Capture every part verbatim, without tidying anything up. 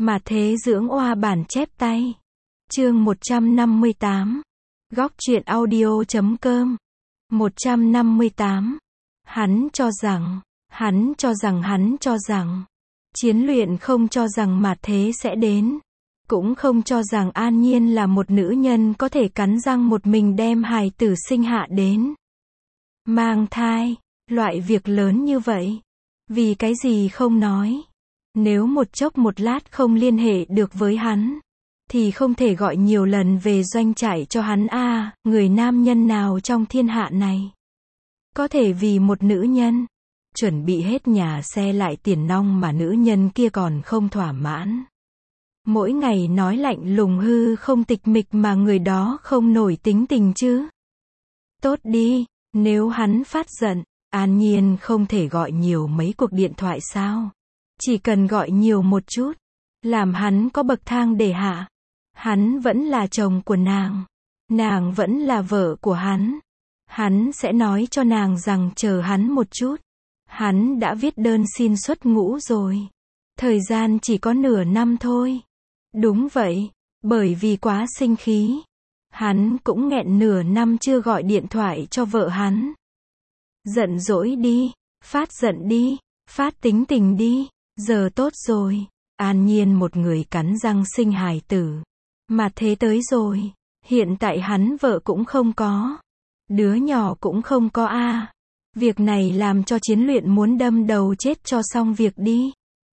Mà thế dưỡng oa bản chép tay. Chương một trăm năm mươi tám. Góc truyện audio chấm com. một trăm năm mươi tám. Hắn cho rằng, hắn cho rằng hắn cho rằng, Chiến Luyện không cho rằng mà thế sẽ đến. Cũng không cho rằng An Nhiên là một nữ nhân có thể cắn răng một mình đem hài tử sinh hạ đến. Mang thai, loại việc lớn như vậy. Vì cái gì không nói. Nếu một chốc một lát không liên hệ được với hắn, thì không thể gọi nhiều lần về doanh trại cho hắn a à, người nam nhân nào trong thiên hạ này có thể vì một nữ nhân chuẩn bị hết nhà xe lại tiền nong mà nữ nhân kia còn không thỏa mãn. Mỗi ngày nói lạnh lùng hư không tịch mịch mà người đó không nổi tính tình chứ. Tốt đi, nếu hắn phát giận, An Nhiên không thể gọi nhiều mấy cuộc điện thoại sao? Chỉ cần gọi nhiều một chút, làm hắn có bậc thang để hạ. Hắn vẫn là chồng của nàng, nàng vẫn là vợ của hắn. Hắn sẽ nói cho nàng rằng chờ hắn một chút. Hắn đã viết đơn xin xuất ngũ rồi. Thời gian chỉ có nửa năm thôi. Đúng vậy, bởi vì quá sinh khí. Hắn cũng nghẹn nửa năm chưa gọi điện thoại cho vợ hắn. Giận dỗi đi, phát giận đi, phát tính tình đi. Giờ tốt rồi, An Nhiên một người cắn răng sinh hài tử. Mà thế tới rồi, hiện tại hắn vợ cũng không có. Đứa nhỏ cũng không có a à. Việc này làm cho Chiến Luyện muốn đâm đầu chết cho xong việc đi.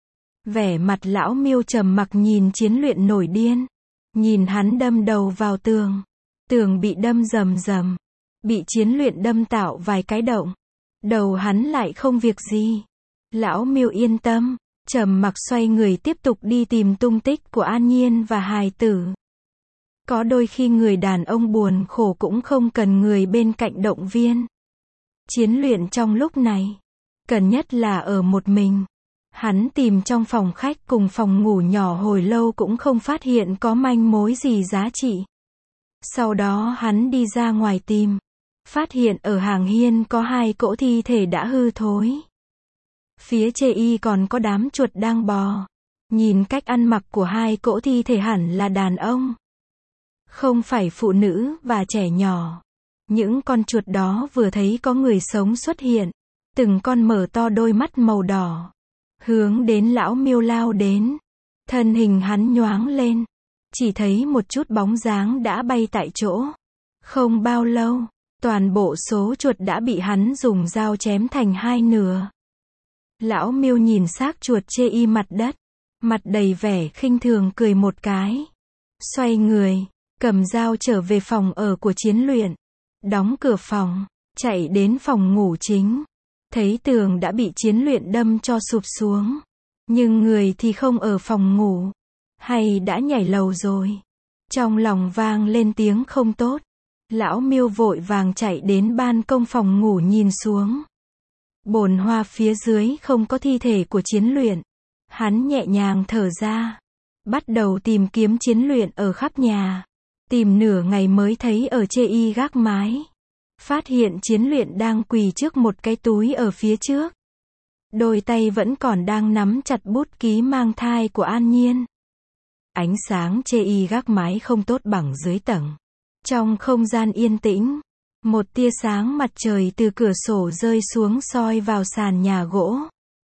Vẻ mặt lão Miêu trầm mặc nhìn Chiến Luyện nổi điên. Nhìn hắn đâm đầu vào tường. Tường bị đâm rầm rầm. Bị Chiến Luyện đâm tạo vài cái động. Đầu hắn lại không việc gì. Lão Miêu yên tâm, trầm mặc xoay người tiếp tục đi tìm tung tích của An Nhiên và hài tử. Có đôi khi người đàn ông buồn khổ cũng không cần người bên cạnh động viên. Chiến Luyện trong lúc này, cần nhất là ở một mình. Hắn tìm trong phòng khách cùng phòng ngủ nhỏ hồi lâu cũng không phát hiện có manh mối gì giá trị. Sau đó hắn đi ra ngoài tìm. Phát hiện ở hàng hiên có hai cỗ thi thể đã hư thối. Phía chê y còn có đám chuột đang bò. Nhìn cách ăn mặc của hai cỗ thi thể hẳn là đàn ông. Không phải phụ nữ và trẻ nhỏ. Những con chuột đó vừa thấy có người sống xuất hiện. Từng con mở to đôi mắt màu đỏ. Hướng đến lão Miêu lao đến. Thân hình hắn nhoáng lên. Chỉ thấy một chút bóng dáng đã bay tại chỗ. Không bao lâu, toàn bộ số chuột đã bị hắn dùng dao chém thành hai nửa. Lão Miêu nhìn xác chuột chê y mặt đất. Mặt đầy vẻ khinh thường cười một cái. Xoay người, cầm dao trở về phòng ở của Chiến Luyện. Đóng cửa phòng, chạy đến phòng ngủ chính. Thấy tường đã bị Chiến Luyện đâm cho sụp xuống. Nhưng người thì không ở phòng ngủ. Hay đã nhảy lầu rồi. Trong lòng vang lên tiếng không tốt. Lão Miêu vội vàng chạy đến ban công phòng ngủ nhìn xuống. Bồn hoa phía dưới không có thi thể của Chiến Luyện. Hắn nhẹ nhàng thở ra. Bắt đầu tìm kiếm Chiến Luyện ở khắp nhà. Tìm nửa ngày mới thấy ở chê y gác mái. Phát hiện Chiến Luyện đang quỳ trước một cái túi ở phía trước. Đôi tay vẫn còn đang nắm chặt bút ký mang thai của An Nhiên. Ánh sáng chê y gác mái không tốt bằng dưới tầng. Trong không gian yên tĩnh, một tia sáng mặt trời từ cửa sổ rơi xuống soi vào sàn nhà gỗ.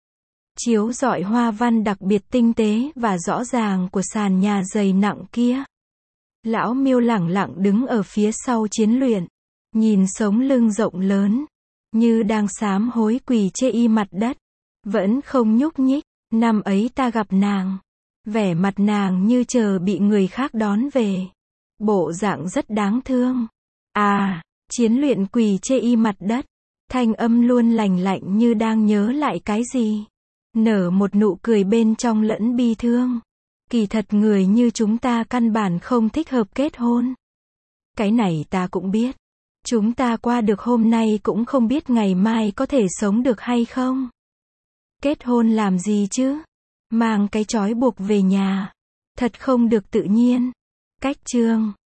Chiếu rọi hoa văn đặc biệt tinh tế và rõ ràng của sàn nhà dày nặng kia. Lão Miêu lẳng lặng đứng ở phía sau Chiến Luyện. Nhìn sống lưng rộng lớn. Như đang sám hối quỳ chê y mặt đất. Vẫn không nhúc nhích. Năm ấy ta gặp nàng. Vẻ mặt nàng như chờ bị người khác đón về. Bộ dạng rất đáng thương. À, Chiến Luyện quỳ chê y mặt đất. Thanh âm luôn lành lạnh như đang nhớ lại cái gì. Nở một nụ cười bên trong lẫn bi thương. Kỳ thật người như chúng ta căn bản không thích hợp kết hôn. Cái này ta cũng biết. Chúng ta qua được hôm nay cũng không biết ngày mai có thể sống được hay không. Kết hôn làm gì chứ? Mang cái trói buộc về nhà. Thật không được tự nhiên. Cách chương.